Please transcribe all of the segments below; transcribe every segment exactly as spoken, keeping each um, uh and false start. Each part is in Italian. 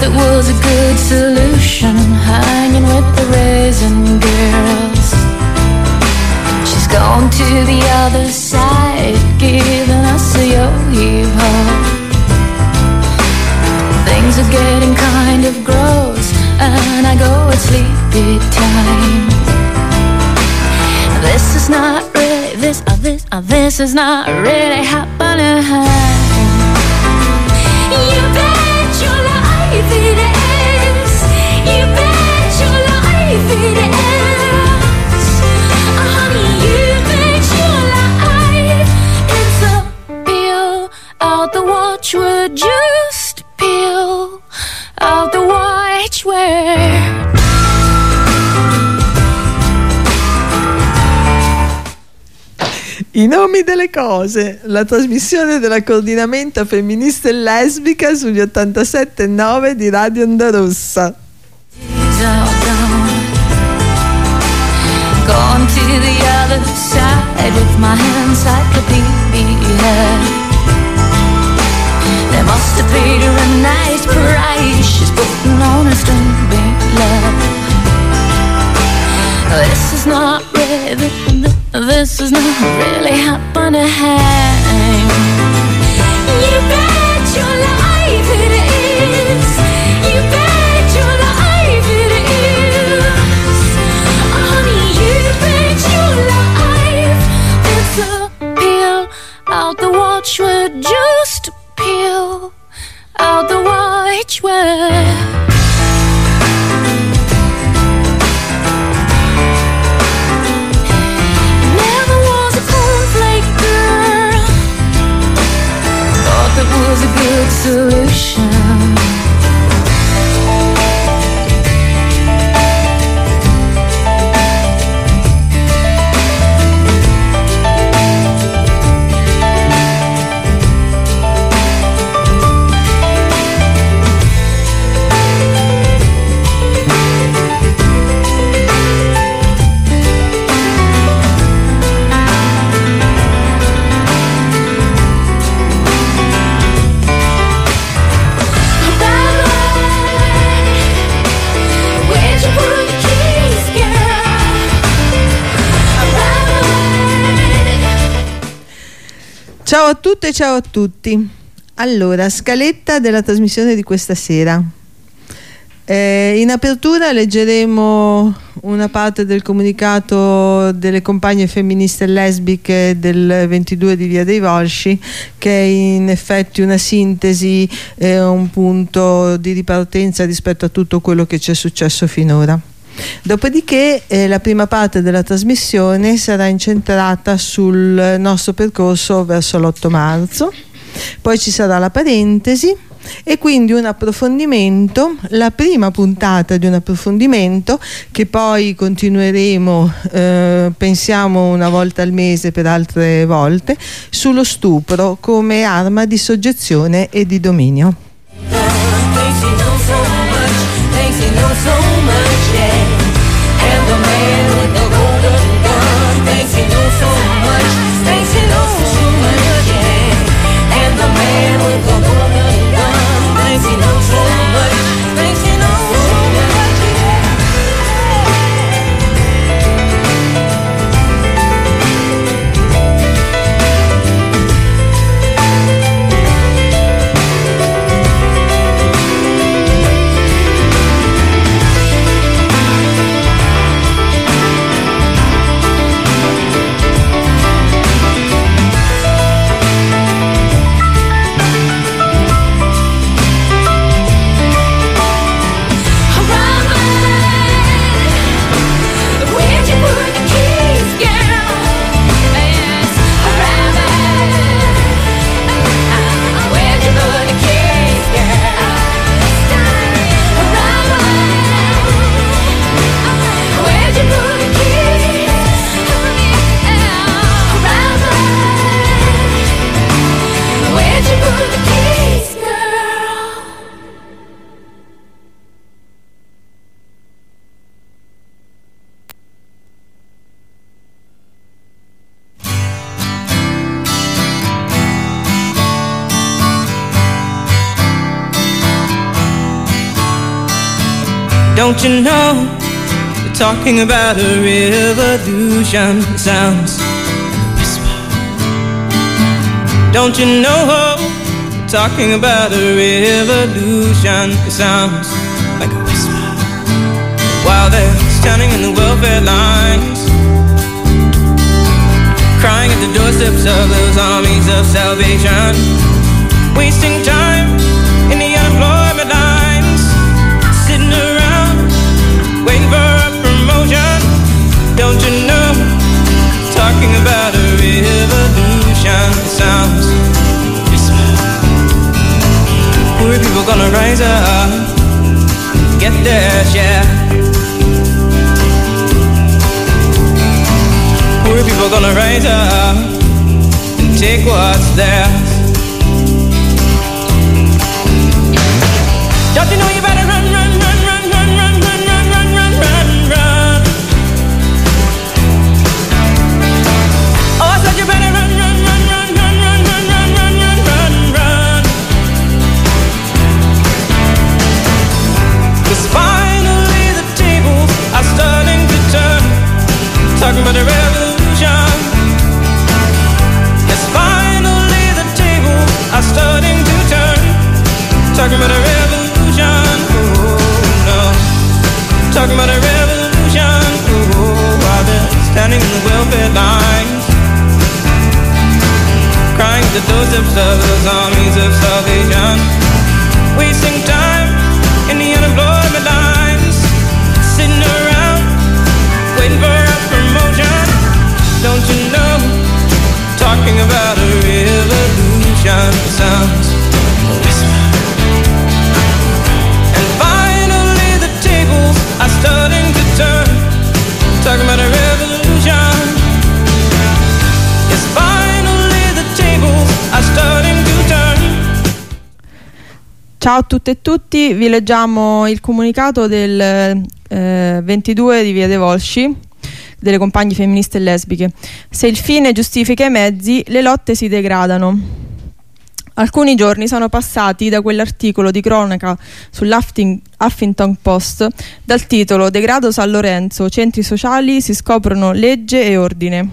that was a good solution, hanging with the raisin girls. She's gone to the other side, giving us a yo-yo. Things are getting kind of gross, and I go at sleepy time. This is not really, this, uh, this, uh, this is not really happening. You bet your life it is. You bet your life it is. Honey, you bet your life it's a peel out the watchword, just peel out the watchword. I nomi delle cose, la trasmissione della coordinamento femminista e lesbica sugli ottantasette virgola nove di Radio Onda Rossa. Gone to the other side with my encyclopedia. They must have paid her a nice price. She's putting on a string love. This is not really, this is not really happening. You bet your life it is. You bet your life it is. Honey, you bet your life it's a peel out the watchword, just peel out the watchword. That was a good solution. Ciao a tutte e ciao a tutti. Allora, scaletta della trasmissione di questa sera. Eh, in apertura leggeremo una parte del comunicato delle compagne femministe e lesbiche del ventidue di Via dei Volsci, che è in effetti una sintesi e un punto di ripartenza rispetto a tutto quello che ci è successo finora. Dopodiché eh, la prima parte della trasmissione sarà incentrata sul nostro percorso verso l'otto marzo, poi ci sarà la parentesi e quindi un approfondimento, la prima puntata di un approfondimento che poi continueremo, eh, pensiamo una volta al mese per altre volte, sullo stupro come arma di soggezione e di dominio. Don't you know, we're talking about a revolution. It sounds like a whisper. Don't you know, we're talking about a revolution. It sounds like a whisper. While they're standing in the welfare lines, crying at the doorsteps of those armies of salvation, wasting time in the unemployment lines, sitting around waiting for a promotion. Don't you know, talking about a revolution. It sounds whisper. Poor people gonna rise up, get their share. Poor people gonna rise up and take what's theirs. Don't you know you better run, run, run, run, run, run, run, run, run, run, run, run. Oh, I said you better run, run, run, run, run, run, run, run, run, run, run, run. 'Cause finally the tables are starting to turn, talking about a revolution. Yes, finally the tables are starting to turn, talking about a revolution. Oh no, talking about a revolution. Oh, while they're standing in the welfare lines, crying at the doorsteps of those armies of salvation, wasting time in the unemployment lines, sitting around waiting for a promotion. Don't you know, talking about a revolution sounds a whisper. And finally the tables are starting to turn, talking about a revolution. Yes, finally the tables are starting to turn. Ciao a tutte e tutti, vi leggiamo il comunicato del eh, ventidue di Via dei Volsci, delle compagne femministe e lesbiche. Se il fine giustifica i mezzi, le lotte si degradano. Alcuni giorni sono passati da quell'articolo di cronaca sull'Huffington Post dal titolo "Degrado San Lorenzo, centri sociali si scoprono legge e ordine",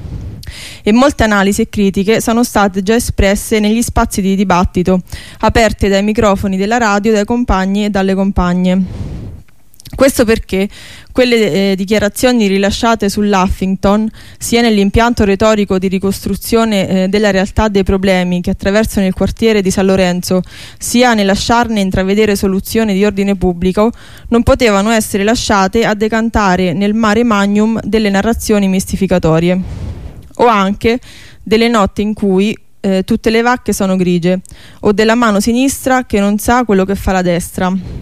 e molte analisi e critiche sono state già espresse negli spazi di dibattito aperte dai microfoni della radio, dai compagni e dalle compagne. Questo perché quelle eh, dichiarazioni rilasciate sull'Huffington, sia nell'impianto retorico di ricostruzione eh, della realtà dei problemi che attraversano il quartiere di San Lorenzo, sia nel lasciarne intravedere soluzioni di ordine pubblico, non potevano essere lasciate a decantare nel mare magnum delle narrazioni mistificatorie, o anche delle notti in cui eh, tutte le vacche sono grigie, o della mano sinistra che non sa quello che fa la destra.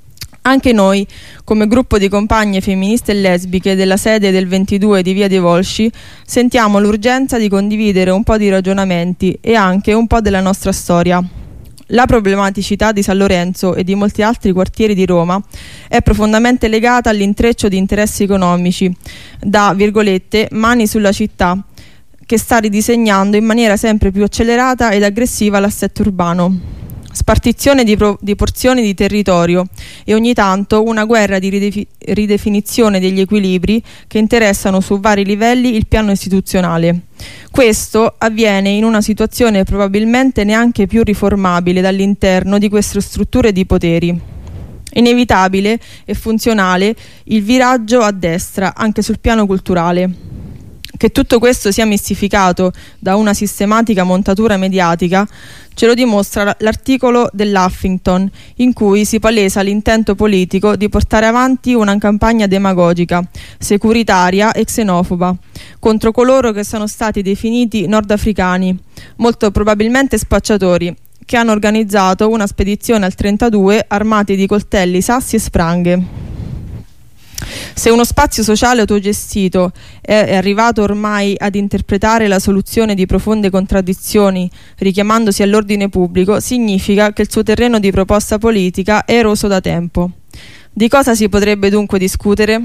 Anche noi, come gruppo di compagne femministe e lesbiche della sede del ventidue di Via dei Volsci, sentiamo l'urgenza di condividere un po' di ragionamenti e anche un po' della nostra storia. La problematicità di San Lorenzo e di molti altri quartieri di Roma è profondamente legata all'intreccio di interessi economici, da, virgolette, mani sulla città, che sta ridisegnando in maniera sempre più accelerata ed aggressiva l'assetto urbano. Spartizione di, pro- di porzioni di territorio e ogni tanto una guerra di ridefi- ridefinizione degli equilibri che interessano su vari livelli il piano istituzionale. Questo avviene in una situazione probabilmente neanche più riformabile dall'interno di queste strutture di poteri. Inevitabile e funzionale il viraggio a destra anche sul piano culturale. Che tutto questo sia mistificato da una sistematica montatura mediatica ce lo dimostra l'articolo dell'Huffington, in cui si palesa l'intento politico di portare avanti una campagna demagogica, securitaria e xenofoba contro coloro che sono stati definiti nordafricani, molto probabilmente spacciatori, che hanno organizzato una spedizione al trentadue armati di coltelli, sassi e spranghe. Se uno spazio sociale autogestito è arrivato ormai ad interpretare la soluzione di profonde contraddizioni richiamandosi all'ordine pubblico, significa che il suo terreno di proposta politica è eroso da tempo. Di cosa si potrebbe dunque discutere?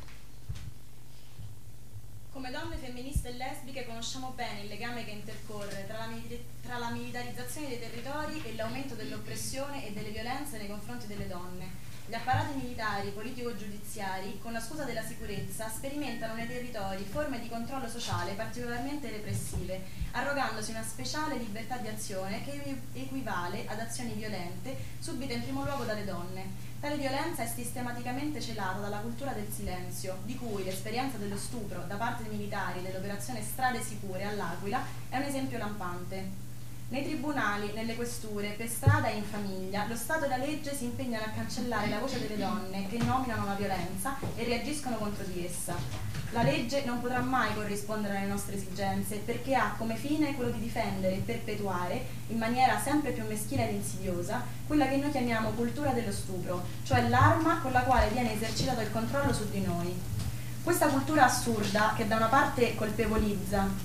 Come donne femministe e lesbiche conosciamo bene il legame che intercorre tra la, mili- tra la militarizzazione dei territori e l'aumento dell'oppressione e delle violenze nei confronti delle donne. Gli apparati militari, politico-giudiziari, con la scusa della sicurezza, sperimentano nei territori forme di controllo sociale particolarmente repressive, arrogandosi una speciale libertà di azione che equivale ad azioni violente subite in primo luogo dalle donne. Tale violenza è sistematicamente celata dalla cultura del silenzio, di cui l'esperienza dello stupro da parte dei militari dell'operazione Strade Sicure all'Aquila è un esempio lampante. Nei tribunali, nelle questure, per strada e in famiglia, lo Stato e la legge si impegnano a cancellare la voce delle donne che nominano la violenza e reagiscono contro di essa. La legge non potrà mai corrispondere alle nostre esigenze perché ha come fine quello di difendere e perpetuare, in maniera sempre più meschina ed insidiosa, quella che noi chiamiamo cultura dello stupro, cioè l'arma con la quale viene esercitato il controllo su di noi. Questa cultura assurda, che da una parte colpevolizza,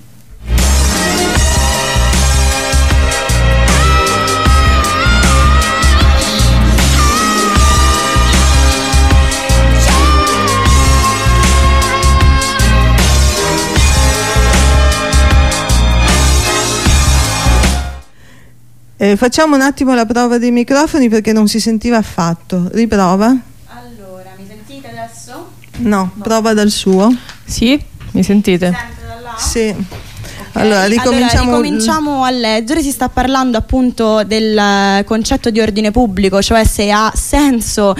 Eh, facciamo un attimo la prova dei microfoni perché non si sentiva affatto. Riprova. Allora, mi sentite adesso? No, prova dal suo. Sì, mi sentite? Sente da là? Sì. Okay. Allora, ricominciamo, allora, ricominciamo a leggere. Si sta parlando appunto del concetto di ordine pubblico, cioè se ha senso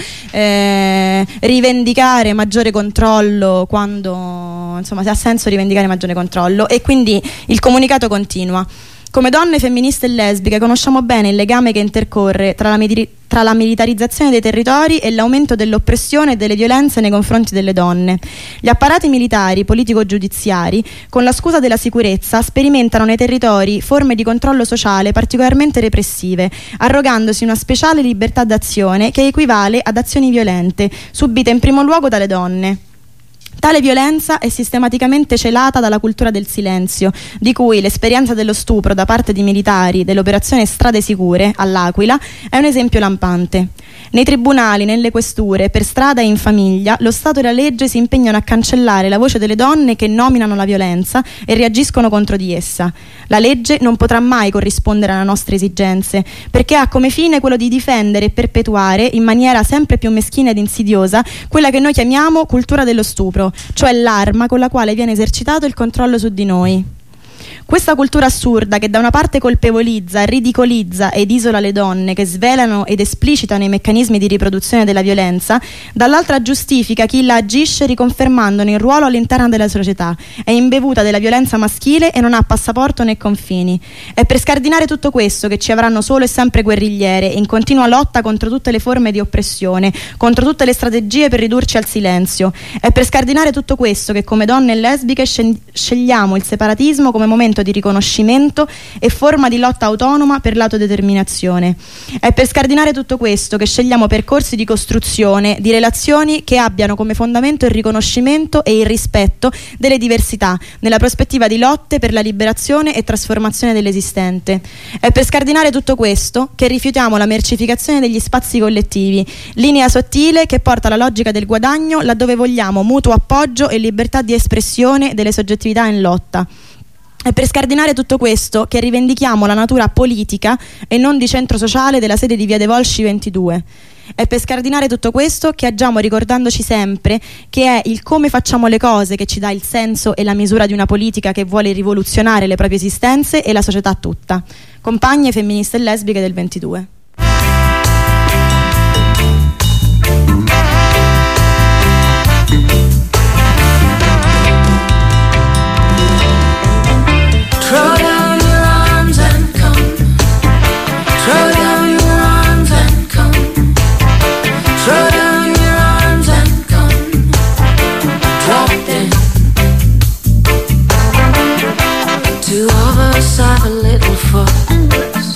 eh, rivendicare maggiore controllo quando, insomma, se ha senso rivendicare maggiore controllo. E quindi il comunicato continua. Come donne femministe e lesbiche conosciamo bene il legame che intercorre tra la, midi- tra la militarizzazione dei territori e l'aumento dell'oppressione e delle violenze nei confronti delle donne. Gli apparati militari, politico-giudiziari, con la scusa della sicurezza, sperimentano nei territori forme di controllo sociale particolarmente repressive, arrogandosi una speciale libertà d'azione che equivale ad azioni violente, subite in primo luogo dalle donne. Tale violenza è sistematicamente celata dalla cultura del silenzio, di cui l'esperienza dello stupro da parte di militari dell'operazione Strade Sicure all'Aquila è un esempio lampante. Nei tribunali, nelle questure, per strada e in famiglia, lo Stato e la legge si impegnano a cancellare la voce delle donne che nominano la violenza e reagiscono contro di essa. La legge non potrà mai corrispondere alle nostre esigenze, perché ha come fine quello di difendere e perpetuare in maniera sempre più meschina ed insidiosa quella che noi chiamiamo cultura dello stupro, cioè l'arma con la quale viene esercitato il controllo su di noi. Questa cultura assurda che da una parte colpevolizza, ridicolizza ed isola le donne che svelano ed esplicitano i meccanismi di riproduzione della violenza, dall'altra giustifica chi la agisce riconfermandone il ruolo all'interno della società, è imbevuta della violenza maschile e non ha passaporto né confini. È per scardinare tutto questo che ci avranno solo e sempre guerrigliere in continua lotta contro tutte le forme di oppressione, contro tutte le strategie per ridurci al silenzio. È per scardinare tutto questo che come donne lesbiche scegliamo il separatismo come momento di riconoscimento e forma di lotta autonoma per l'autodeterminazione. È per scardinare tutto questo che scegliamo percorsi di costruzione di relazioni che abbiano come fondamento il riconoscimento e il rispetto delle diversità, nella prospettiva di lotte per la liberazione e trasformazione dell'esistente. È per scardinare tutto questo che rifiutiamo la mercificazione degli spazi collettivi, linea sottile che porta alla logica del guadagno laddove vogliamo mutuo appoggio e libertà di espressione delle soggettività in lotta. È per scardinare tutto questo che rivendichiamo la natura politica e non di centro sociale della sede di Via dei Volsci ventidue. È per scardinare tutto questo che agiamo ricordandoci sempre che è il come facciamo le cose che ci dà il senso e la misura di una politica che vuole rivoluzionare le proprie esistenze e la società tutta. Compagne femministe e lesbiche del ventidue. Throw down your arms and come. Throw down your arms and come. Throw down your arms and come. Drop them. Two of us have a little fuss.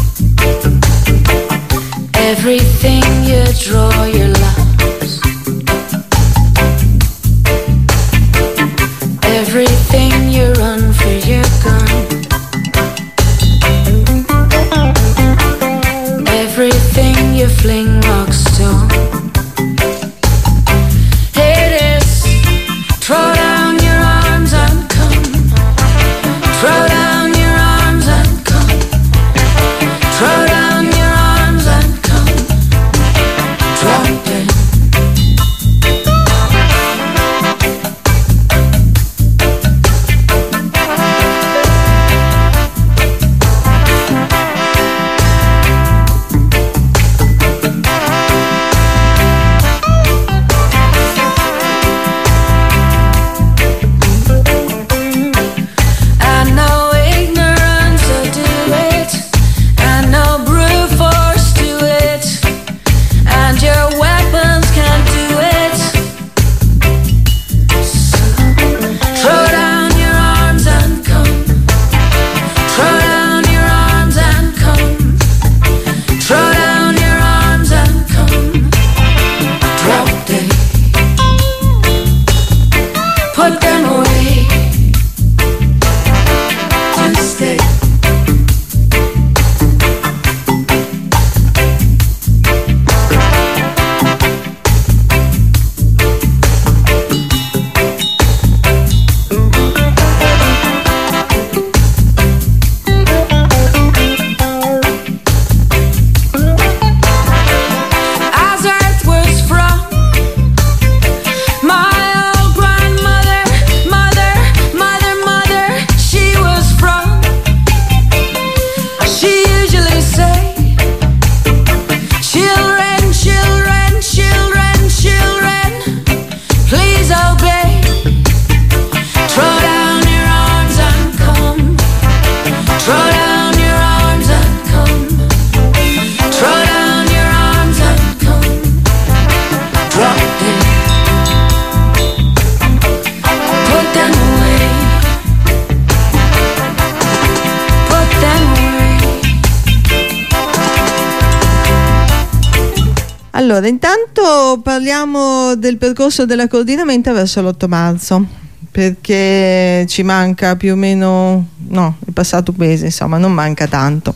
Everything you draw, your loves. Allora, intanto parliamo del percorso della coordinamento verso l'otto marzo, perché ci manca più o meno, no, è passato un mese, insomma, non manca tanto.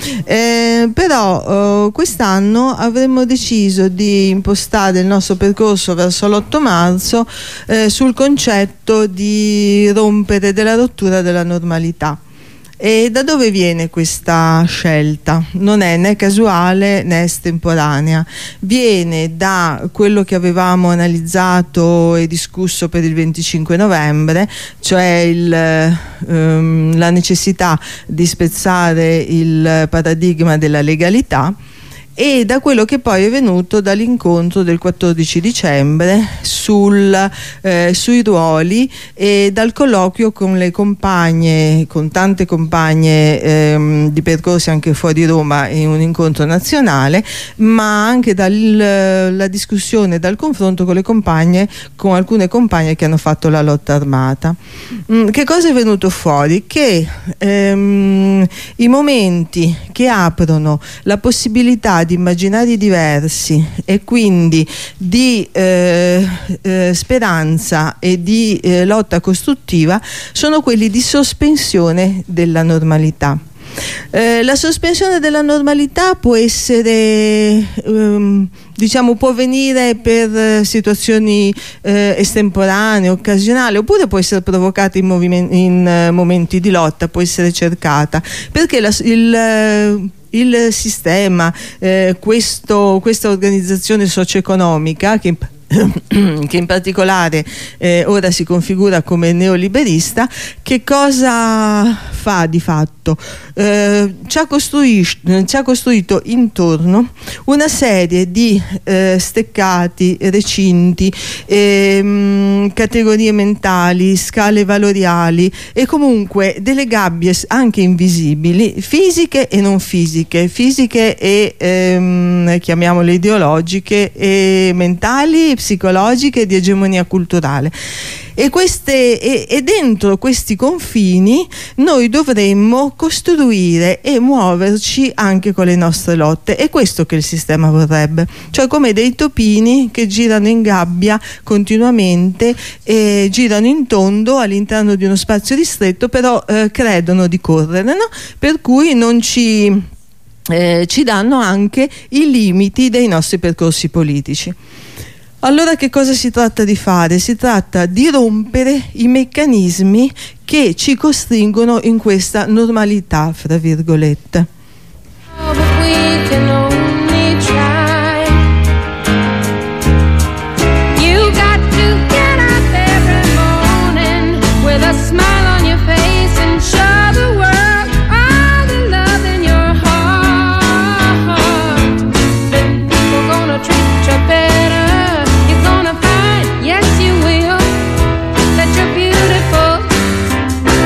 Eh, però eh, quest'anno avremmo deciso di impostare il nostro percorso verso l'otto marzo eh, sul concetto di rompere della rottura della normalità. E da dove viene questa scelta? Non è né casuale né estemporanea, viene da quello che avevamo analizzato e discusso per il venticinque novembre, cioè il, ehm, la necessità di spezzare il paradigma della legalità, e da quello che poi è venuto dall'incontro del quattordici dicembre sul, eh, sui ruoli, e dal colloquio con le compagne, con tante compagne ehm, di percorsi anche fuori Roma, in un incontro nazionale, ma anche dalla discussione, dal confronto con le compagne, con alcune compagne che hanno fatto la lotta armata. Mm, che cosa è venuto fuori? Che ehm, i momenti che aprono la possibilità di immaginari diversi e quindi di eh, eh, speranza e di eh, lotta costruttiva sono quelli di sospensione della normalità. Eh, la sospensione della normalità può essere ehm, diciamo può venire per eh, situazioni eh, estemporanee, occasionali, oppure può essere provocata in, in eh, momenti di lotta, può essere cercata, perché la, il eh, il sistema, eh, questo, questa organizzazione socio-economica che che in particolare eh, ora si configura come neoliberista, che cosa fa di fatto? Eh, ci, ha ci ha costruito intorno una serie di eh, steccati, recinti, ehm, categorie mentali, scale valoriali e comunque delle gabbie anche invisibili, fisiche e non fisiche, fisiche e ehm, chiamiamole ideologiche, e mentali, psicologiche, di egemonia culturale. E, queste, e, e dentro questi confini noi dovremmo costruire e muoverci anche con le nostre lotte. È questo che il sistema vorrebbe, cioè come dei topini che girano in gabbia continuamente e girano in tondo all'interno di uno spazio ristretto, però eh, credono di correre, no? Per cui non ci, eh, ci danno anche i limiti dei nostri percorsi politici. Allora che cosa si tratta di fare? Si tratta di rompere i meccanismi che ci costringono in questa normalità, fra virgolette.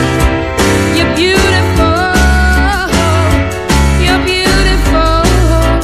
Beautiful, you're beautiful.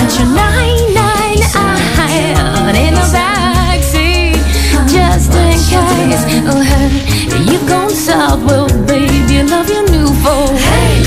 Put your nine nine nine in the backseat, just in case. Oh, hey, you gon' stop, well, baby, love your new phone. Hey,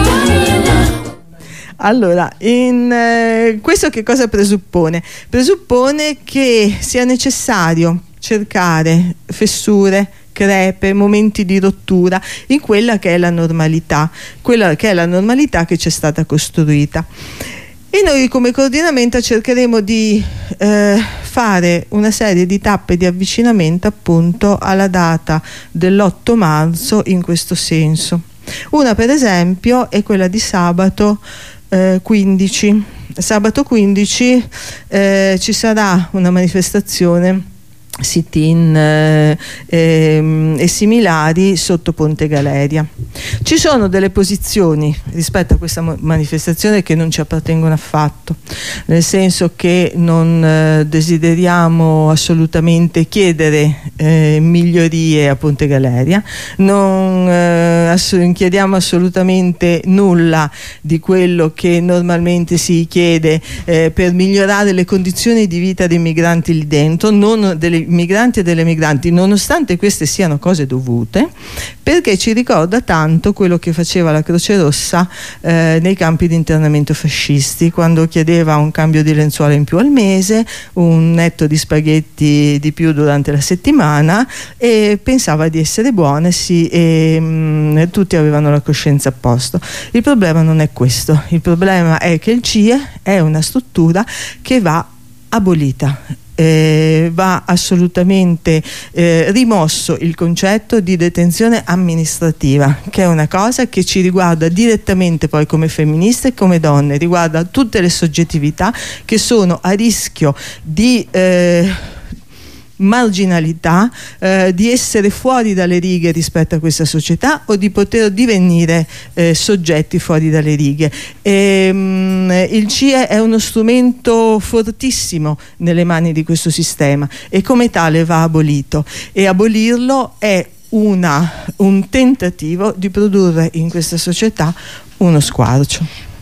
allora, in, eh, questo che cosa presuppone? Presuppone che sia necessario cercare fessure, crepe, momenti di rottura in quella che è la normalità, quella che è la normalità che ci è stata costruita. E noi come coordinamento cercheremo di eh, fare una serie di tappe di avvicinamento appunto alla data dell'otto marzo in questo senso. Una per esempio è quella di sabato eh, quindici. Sabato quindici eh, ci sarà una manifestazione sit-in eh, eh, e similari sotto Ponte Galeria. Ci sono delle posizioni rispetto a questa manifestazione che non ci appartengono affatto, nel senso che non eh, desideriamo assolutamente chiedere eh, migliorie a Ponte Galeria, non eh, ass- chiediamo assolutamente nulla di quello che normalmente si chiede eh, per migliorare le condizioni di vita dei migranti lì dentro, non delle migranti e delle migranti, nonostante queste siano cose dovute, perché ci ricorda tanto quello che faceva la Croce Rossa eh, nei campi di internamento fascisti, quando chiedeva un cambio di lenzuola in più al mese, un netto di spaghetti di più durante la settimana, e pensava di essere buona, sì, e mh, tutti avevano la coscienza a posto. Il problema non è questo, il problema è che il C I E è una struttura che va abolita. Eh, va assolutamente eh, rimosso il concetto di detenzione amministrativa, che è una cosa che ci riguarda direttamente poi come femministe e come donne, riguarda tutte le soggettività che sono a rischio di eh, marginalità, eh, di essere fuori dalle righe rispetto a questa società o di poter divenire eh, soggetti fuori dalle righe. E, mh, il C I E è uno strumento fortissimo nelle mani di questo sistema e come tale va abolito, e abolirlo è una, un tentativo di produrre in questa società uno squarcio.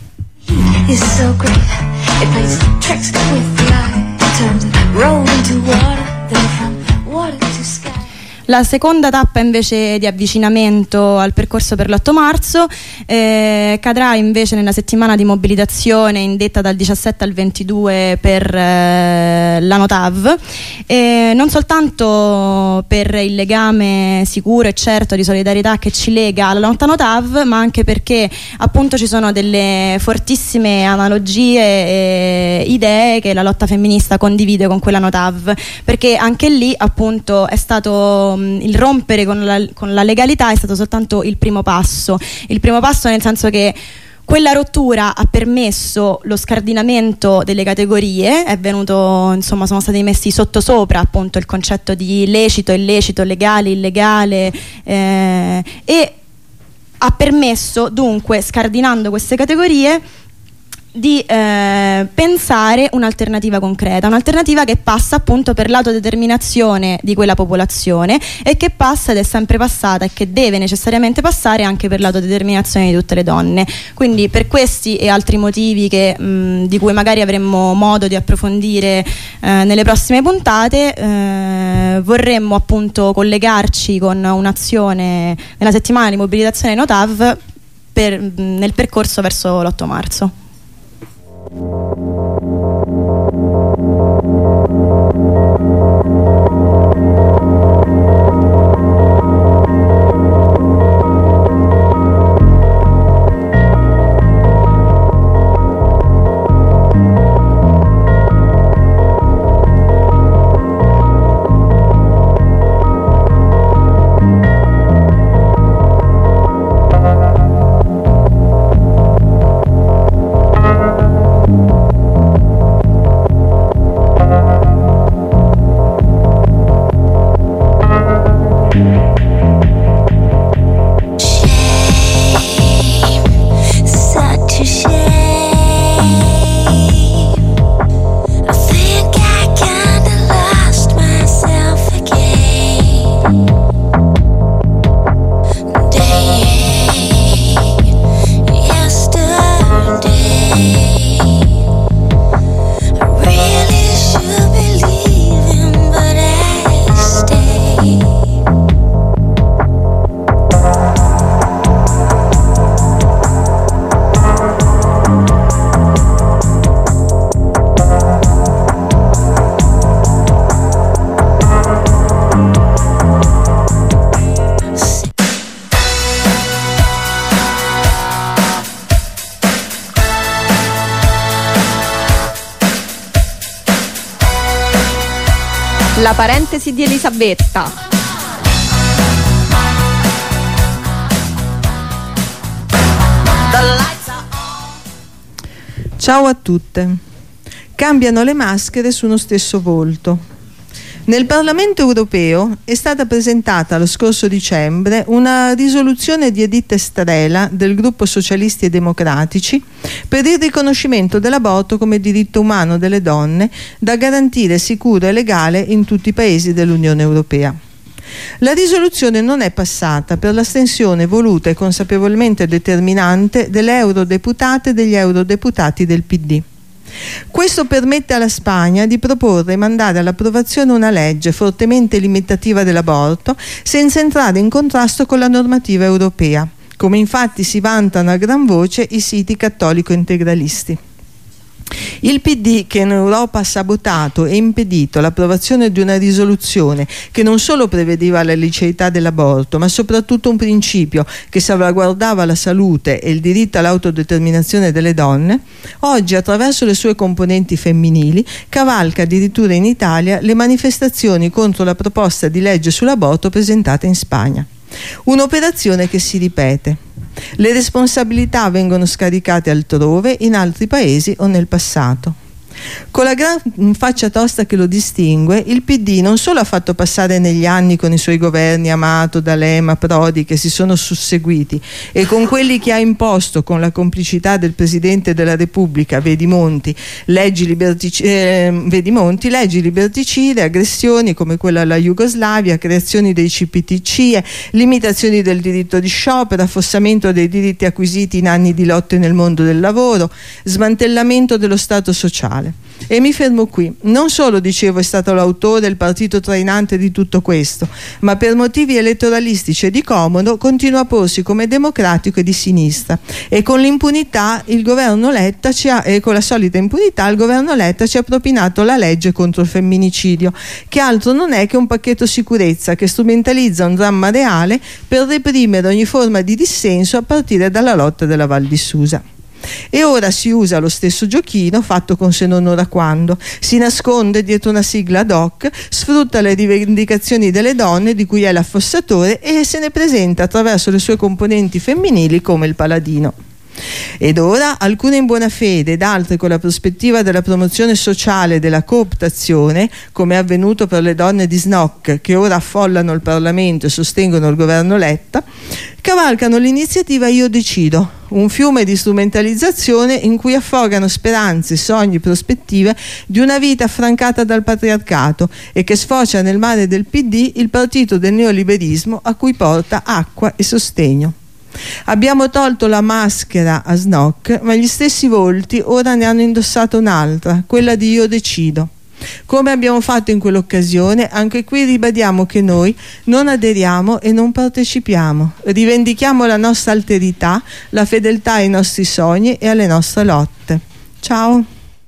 is so great. It plays tricks with the eye. It turns roll into water, then from water to sky. La seconda tappa invece di avvicinamento al percorso per l'otto marzo eh, cadrà invece nella settimana di mobilitazione indetta dal diciassette al ventidue per eh, la Notav, eh, non soltanto per il legame sicuro e certo di solidarietà che ci lega alla lotta Notav, ma anche perché appunto ci sono delle fortissime analogie e idee che la lotta femminista condivide con quella Notav, perché anche lì appunto è stato il rompere con la, con la legalità è stato soltanto il primo passo, il primo passo nel senso che quella rottura ha permesso lo scardinamento delle categorie, è venuto, insomma, sono stati messi sottosopra appunto il concetto di lecito, illecito, legale, illegale eh, e ha permesso dunque, scardinando queste categorie, di eh, pensare un'alternativa concreta, un'alternativa che passa appunto per l'autodeterminazione di quella popolazione e che passa ed è sempre passata e che deve necessariamente passare anche per l'autodeterminazione di tutte le donne. Quindi per questi e altri motivi che, mh, di cui magari avremmo modo di approfondire eh, nelle prossime puntate, eh, vorremmo appunto collegarci con un'azione nella settimana di mobilitazione Notav per, mh, nel percorso verso l'otto marzo. La parentesi di Elisabetta. Ciao a tutte. Cambiano le maschere su uno stesso volto. Nel Parlamento europeo è stata presentata lo scorso dicembre una risoluzione di Edith Estrela del gruppo Socialisti e Democratici per il riconoscimento dell'aborto come diritto umano delle donne da garantire sicuro e legale in tutti i paesi dell'Unione Europea. La risoluzione non è passata per l'astensione voluta e consapevolmente determinante delle eurodeputate e degli eurodeputati del P D. Questo permette alla Spagna di proporre e mandare all'approvazione una legge fortemente limitativa dell'aborto senza entrare in contrasto con la normativa europea, come infatti si vantano a gran voce i siti cattolico-integralisti. Il P D, che in Europa ha sabotato e impedito l'approvazione di una risoluzione che non solo prevedeva la liceità dell'aborto, ma soprattutto un principio che salvaguardava la salute e il diritto all'autodeterminazione delle donne, oggi attraverso le sue componenti femminili cavalca addirittura in Italia le manifestazioni contro la proposta di legge sull'aborto presentata in Spagna. Un'operazione che si ripete. Le responsabilità vengono scaricate altrove, in altri paesi o nel passato. Con la gran faccia tosta che lo distingue, il P D non solo ha fatto passare negli anni con i suoi governi Amato, D'Alema, Prodi che si sono susseguiti e con quelli che ha imposto con la complicità del Presidente della Repubblica, vedi Monti, leggi, libertici, eh, vedi Monti, leggi liberticide, aggressioni come quella alla Jugoslavia, creazioni dei C P T C E, limitazioni del diritto di sciopero, affossamento dei diritti acquisiti in anni di lotte nel mondo del lavoro, smantellamento dello Stato sociale. E mi fermo qui. Non solo, dicevo, è stato l'autore, il partito trainante di tutto questo, ma per motivi elettoralistici e di comodo continua a porsi come democratico e di sinistra, e con l'impunità il governo Letta ci ha, e con la solita impunità il governo Letta ci ha propinato la legge contro il femminicidio, che altro non è che un pacchetto sicurezza che strumentalizza un dramma reale per reprimere ogni forma di dissenso a partire dalla lotta della Val di Susa. E ora si usa lo stesso giochino fatto con se non ora quando, si nasconde dietro una sigla ad hoc, sfrutta le rivendicazioni delle donne di cui è l'affossatore e se ne presenta attraverso le sue componenti femminili come il paladino. Ed ora alcune in buona fede ed altre con la prospettiva della promozione sociale della cooptazione, come è avvenuto per le donne di S N O C che ora affollano il Parlamento e sostengono il governo Letta, cavalcano l'iniziativa Io Decido, un fiume di strumentalizzazione in cui affogano speranze, sogni, prospettive di una vita affrancata dal patriarcato e che sfocia nel mare del P D, il partito del neoliberismo a cui porta acqua e sostegno. Abbiamo tolto la maschera a S N O C, ma gli stessi volti ora ne hanno indossata un'altra, quella di Io Decido. Come abbiamo fatto in quell'occasione, anche qui ribadiamo che noi non aderiamo e non partecipiamo. Rivendichiamo la nostra alterità, la fedeltà ai nostri sogni e alle nostre lotte. Ciao.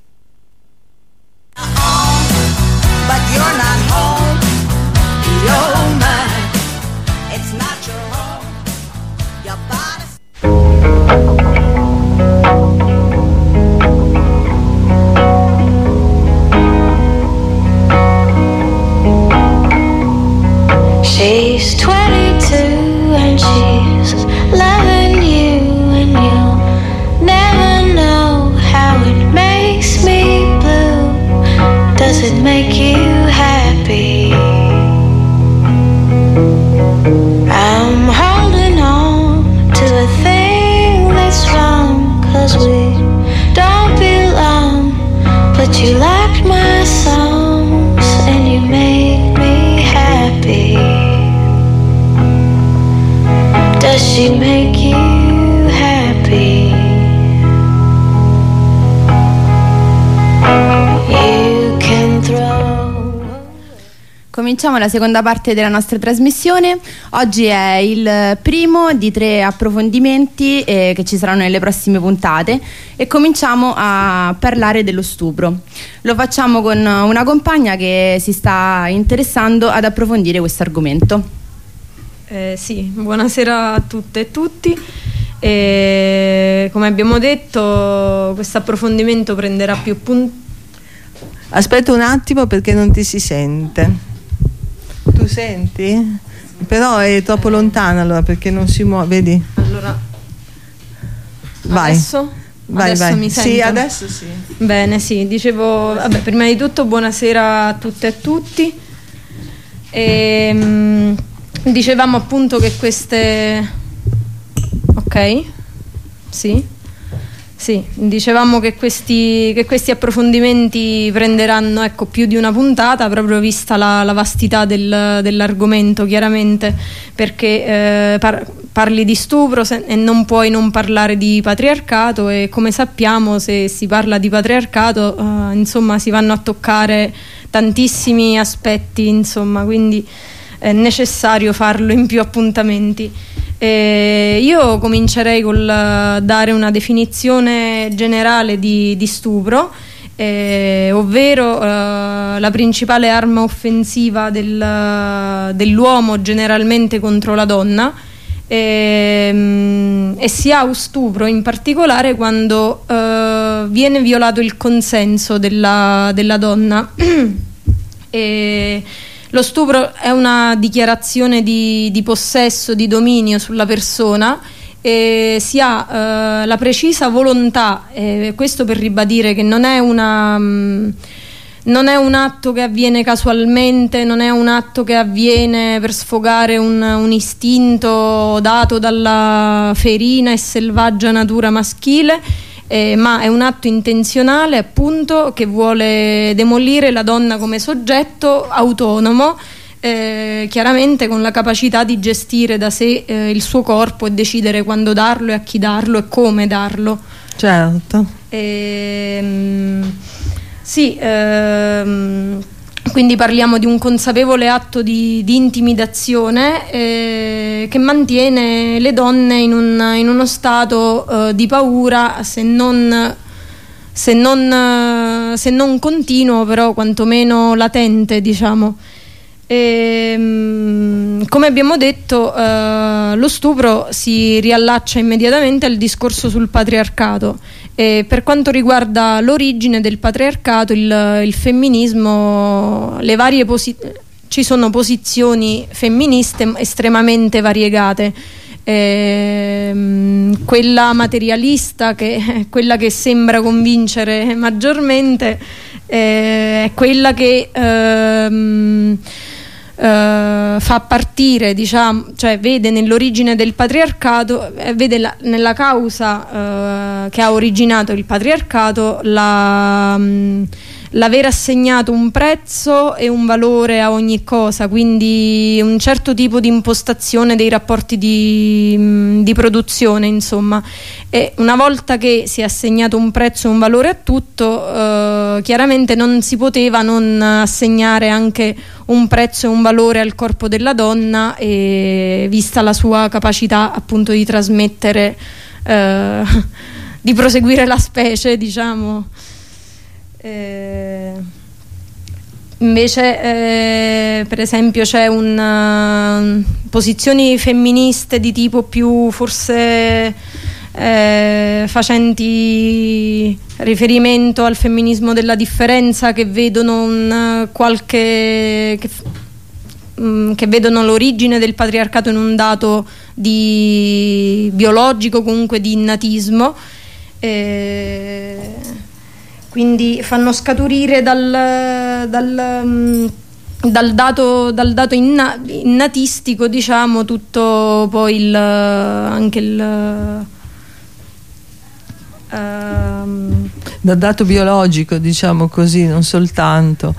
She's twenty-two and she's loving you, and you'll never know how it makes me blue. Does it make you happy? I'm holding on to a thing that's wrong, 'cause we don't belong, but you liked my songs and you made me happy. Does she make you happy? You can throw. Cominciamo la seconda parte della nostra trasmissione. Oggi è il primo di tre approfondimenti eh, che ci saranno nelle prossime puntate e cominciamo a parlare dello stupro. Lo facciamo con una compagna che si sta interessando ad approfondire questo argomento. Eh, sì, buonasera a tutte e tutti. E, come abbiamo detto, questo approfondimento prenderà più punti. Aspetta un attimo perché non ti si sente. Tu senti? Però è troppo lontana, allora, perché non si muove, vedi? Allora, vai. Adesso? Vai, adesso vai. mi sento? Sì, adesso sì. Bene, sì, dicevo, vabbè, prima di tutto buonasera a tutte e a tutti. E, mh, dicevamo appunto che queste... Ok? Sì? Sì, dicevamo che questi, che questi approfondimenti prenderanno, ecco, più di una puntata, proprio vista la, la vastità del, dell'argomento, chiaramente, perché eh, par- parli di stupro se- e non puoi non parlare di patriarcato, e come sappiamo, se si parla di patriarcato, eh, insomma, si vanno a toccare tantissimi aspetti, insomma, quindi è necessario farlo in più appuntamenti. Eh, io comincerei col dare una definizione generale di, di stupro, eh, ovvero eh, la principale arma offensiva del, dell'uomo generalmente contro la donna, eh, e si ha stupro in particolare quando eh, viene violato il consenso della, della donna. e, Lo stupro è una dichiarazione di, di possesso, di dominio sulla persona, e si ha eh, la precisa volontà, eh, questo per ribadire che non è una mh, non è un atto che avviene casualmente, non è un atto che avviene per sfogare un, un istinto dato dalla ferina e selvaggia natura maschile, Eh, ma è un atto intenzionale, appunto, che vuole demolire la donna come soggetto autonomo, eh, chiaramente con la capacità di gestire da sé eh, il suo corpo e decidere quando darlo e a chi darlo e come darlo. Certo. Ehm, sì, ehm, quindi parliamo di un consapevole atto di, di intimidazione eh, che mantiene le donne in, un, in uno stato eh, di paura, se non, se, non, se non continuo, però quantomeno latente, diciamo. E, come abbiamo detto, eh, lo stupro si riallaccia immediatamente al discorso sul patriarcato. E per quanto riguarda l'origine del patriarcato, il, il femminismo, le varie posi- ci sono posizioni femministe estremamente variegate. E, quella materialista, che è quella che sembra convincere maggiormente, eh, è quella che ehm, Uh, fa partire, diciamo, cioè vede nell'origine del patriarcato, eh, vede la, nella causa uh, che ha originato il patriarcato la, um, l'aver assegnato un prezzo e un valore a ogni cosa, quindi un certo tipo di impostazione dei rapporti di, um, di produzione, insomma. E una volta che si è assegnato un prezzo e un valore a tutto, uh, chiaramente non si poteva non assegnare anche un prezzo e un valore al corpo della donna, e vista la sua capacità appunto di trasmettere, eh, di proseguire la specie, diciamo. Eh, invece eh, per esempio c'è un uh, posizioni femministe di tipo più forse Eh, facenti riferimento al femminismo della differenza, che vedono un qualche che, mh, che vedono l'origine del patriarcato in un dato di biologico, comunque di innatismo, eh, quindi fanno scaturire dal, dal mh, dal dato, dal dato inna, innatistico, diciamo, tutto poi il anche il Um, dal dato biologico, diciamo così, non soltanto.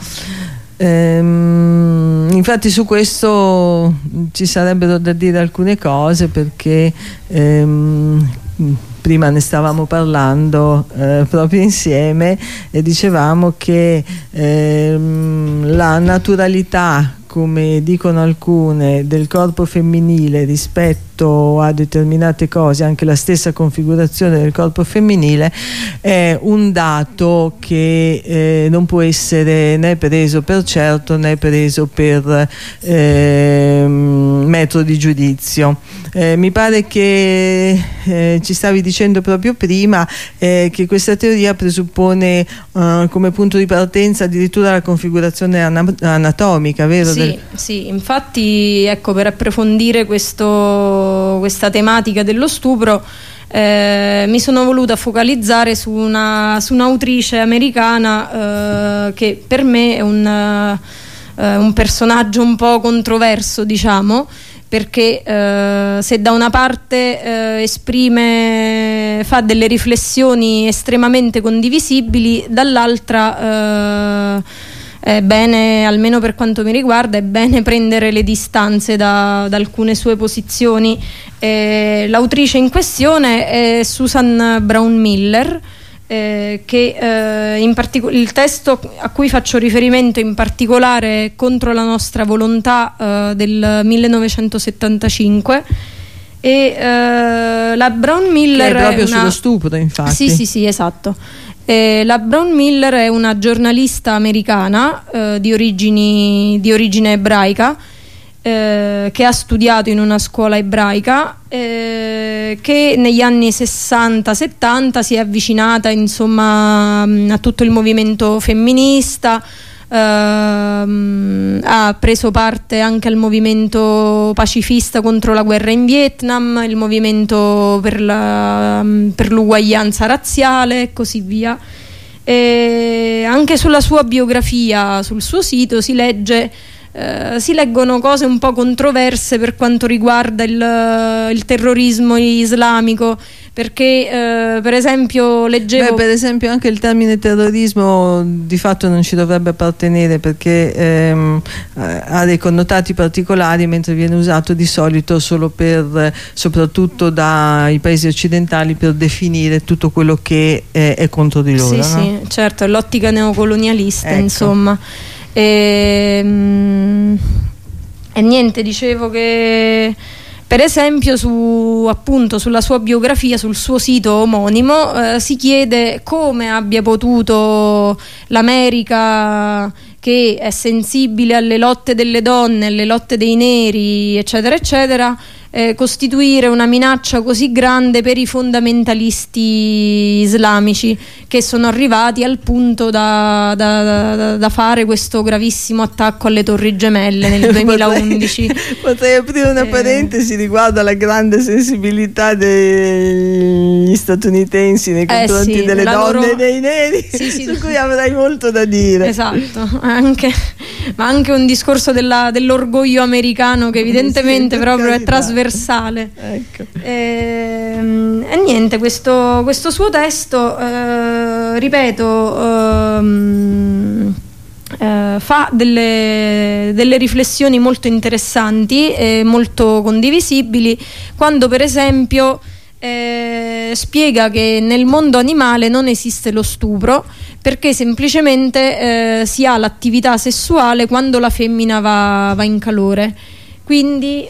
Ehm, infatti su questo ci sarebbero da dire alcune cose, perché ehm, prima ne stavamo parlando eh, proprio insieme, e dicevamo che ehm, la naturalità, come dicono alcune, del corpo femminile rispetto a determinate cose, anche la stessa configurazione del corpo femminile, è un dato che eh, non può essere né preso per certo né preso per eh, metro di giudizio. Eh, mi pare che eh, ci stavi dicendo proprio prima eh, che questa teoria presuppone uh, come punto di partenza addirittura la configurazione ana- anatomica, vero? Sì, Del... sì, infatti ecco, per approfondire questo, questa tematica dello stupro eh, mi sono voluta focalizzare su, una, su un'autrice americana eh, che per me è un, uh, un personaggio un po' controverso, diciamo, perché eh, se da una parte eh, esprime, fa delle riflessioni estremamente condivisibili, dall'altra eh, è bene, almeno per quanto mi riguarda, è bene prendere le distanze da, da alcune sue posizioni. Eh, l'autrice in questione è Susan Brown Miller, Eh, che eh, in partic- il testo a cui faccio riferimento in particolare è Contro la nostra volontà eh, del millenovecentosettantacinque e eh, la Brown Miller che è proprio è una... sullo stupro, infatti. Sì, sì, sì, esatto. Eh, la Brown Miller è una giornalista americana eh, di origini di origine ebraica eh, che ha studiato in una scuola ebraica, eh, che negli anni sessanta settanta si è avvicinata, insomma, a tutto il movimento femminista, ehm, ha preso parte anche al movimento pacifista contro la guerra in Vietnam, il movimento per, la, per l'uguaglianza razziale e così via. E anche sulla sua biografia, sul suo sito, si legge Uh, si leggono cose un po' controverse per quanto riguarda il, il terrorismo islamico, perché uh, per esempio leggevo... Beh, per esempio anche il termine terrorismo di fatto non ci dovrebbe appartenere, perché ehm, ha dei connotati particolari, mentre viene usato di solito solo per, soprattutto dai paesi occidentali, per definire tutto quello che è, è contro di loro. Sì, no? sì, certo, è l'ottica neocolonialista, ecco. insomma. E, e niente, dicevo che per esempio su, appunto, sulla sua biografia, sul suo sito omonimo, eh, si chiede come abbia potuto l'America, che è sensibile alle lotte delle donne, alle lotte dei neri, eccetera eccetera, eh, costituire una minaccia così grande per i fondamentalisti islamici, che sono arrivati al punto da, da, da, da fare questo gravissimo attacco alle Torri Gemelle nel duemilaundici. Potrei, potrei aprire una eh. parentesi riguardo alla grande sensibilità degli statunitensi nei confronti eh sì, delle donne loro... e dei neri, sì, sì, su cui avrai molto da dire. Esatto, anche, ma anche un discorso della, dell'orgoglio americano, che evidentemente sì, proprio carità. È trasversale. Ecco. E, e niente, questo, questo suo testo, eh, ripeto, ehm, eh, fa delle, delle riflessioni molto interessanti e molto condivisibili, quando per esempio eh, spiega che nel mondo animale non esiste lo stupro, perché semplicemente eh, si ha l'attività sessuale quando la femmina va, va in calore. Quindi,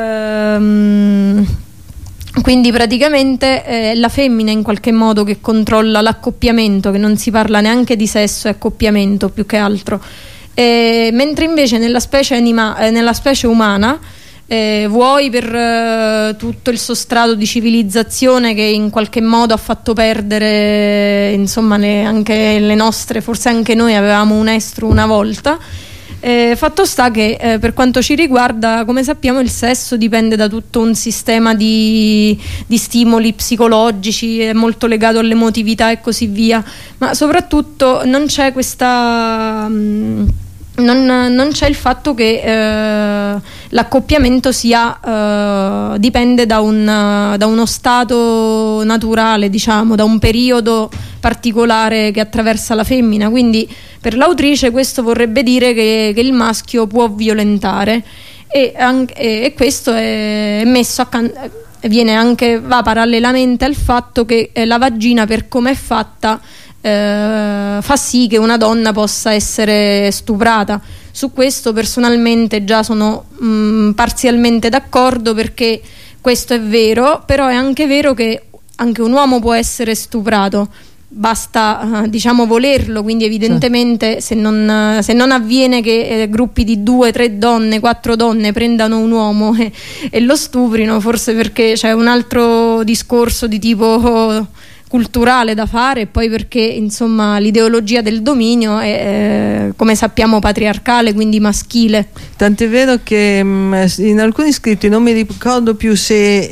ehm, quindi praticamente è eh, la femmina in qualche modo che controlla l'accoppiamento, che non si parla neanche di sesso, è accoppiamento più che altro. E, mentre invece nella specie, anima- eh, nella specie umana, eh, vuoi per eh, tutto il sostrato di civilizzazione che in qualche modo ha fatto perdere, insomma, le, anche le nostre, forse anche noi avevamo un estro una volta. Eh, fatto sta che eh, per quanto ci riguarda, come sappiamo, il sesso dipende da tutto un sistema di, di stimoli psicologici, è molto legato all'emotività e così via, ma soprattutto non c'è questa mh, non, non c'è il fatto che eh, l'accoppiamento sia eh, dipende da, un, da uno stato naturale, diciamo, da un periodo particolare che attraversa la femmina. Quindi per l'autrice questo vorrebbe dire che, che il maschio può violentare, e, anche, e questo è messo accanto, viene anche, va parallelamente al fatto che eh, la vagina, per come è fatta, eh, fa sì che una donna possa essere stuprata. Su questo personalmente già sono mh, parzialmente d'accordo, perché questo è vero, però è anche vero che anche un uomo può essere stuprato. basta uh, diciamo volerlo, quindi evidentemente se non, uh, se non avviene che eh, gruppi di due, tre donne, quattro donne prendano un uomo e, e lo stuprino, forse perché c'è un altro discorso di tipo oh, culturale da fare, e poi perché insomma l'ideologia del dominio è eh, come sappiamo patriarcale, quindi maschile. Tant'è vero che mh, in alcuni scritti, non mi ricordo più se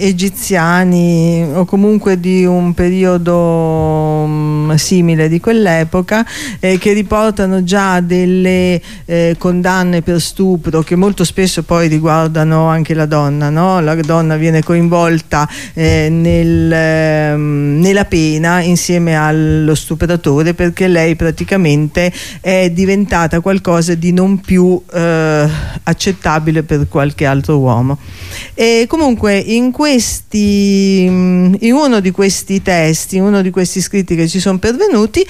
egiziani o comunque di un periodo mh, simile di quell'epoca, eh, che riportano già delle eh, condanne per stupro che molto spesso poi riguardano anche la donna, no? La donna viene coinvolta eh, nel, eh, nella pena insieme allo stupratore, perché lei praticamente è diventata qualcosa di non più eh, accettabile per qualche altro uomo. E comunque in questi in uno di questi testi, in uno di questi scritti che ci sono pervenuti,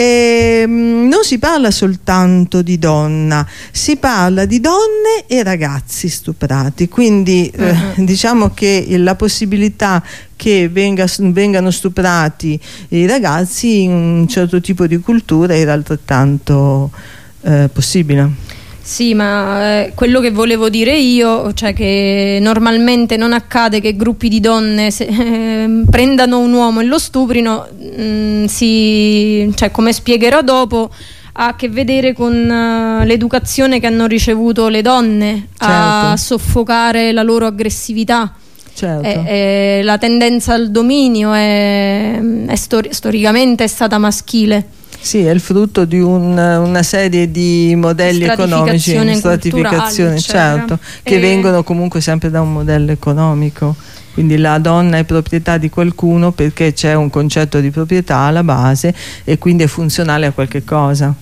eh, non si parla soltanto di donna, si parla di donne e ragazzi stuprati, quindi uh-huh. eh, diciamo che la possibilità che venga, vengano stuprati i ragazzi in un certo tipo di cultura era altrettanto eh, possibile. Sì, ma eh, quello che volevo dire io, cioè che normalmente non accade che gruppi di donne se, eh, prendano un uomo e lo stuprino, mh, si, cioè, come spiegherò dopo, ha a che vedere con uh, l'educazione che hanno ricevuto le donne, certo, a soffocare la loro aggressività. Certo. E, e la tendenza al dominio è, è stor- storicamente è stata maschile. Sì, è il frutto di un, una serie di modelli economici, stratificazione, certo, che e... vengono comunque sempre da un modello economico. Quindi la donna è proprietà di qualcuno perché c'è un concetto di proprietà alla base e quindi è funzionale a qualche cosa.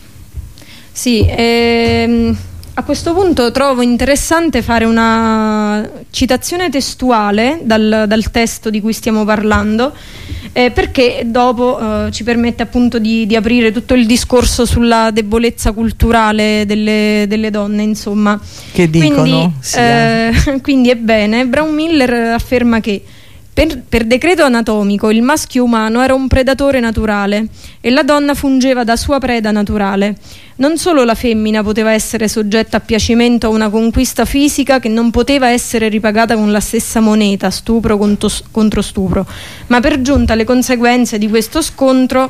Sì, ehm... a questo punto trovo interessante fare una citazione testuale dal, dal testo di cui stiamo parlando, eh, perché dopo eh, ci permette appunto di, di aprire tutto il discorso sulla debolezza culturale delle, delle donne, insomma. Che dicono? Quindi, sì, eh, quindi ebbene, Brown Miller afferma che Per, per decreto anatomico il maschio umano era un predatore naturale e la donna fungeva da sua preda naturale. Non solo la femmina poteva essere soggetta a piacimento a una conquista fisica che non poteva essere ripagata con la stessa moneta, stupro contro, contro stupro, ma per giunta le conseguenze di questo scontro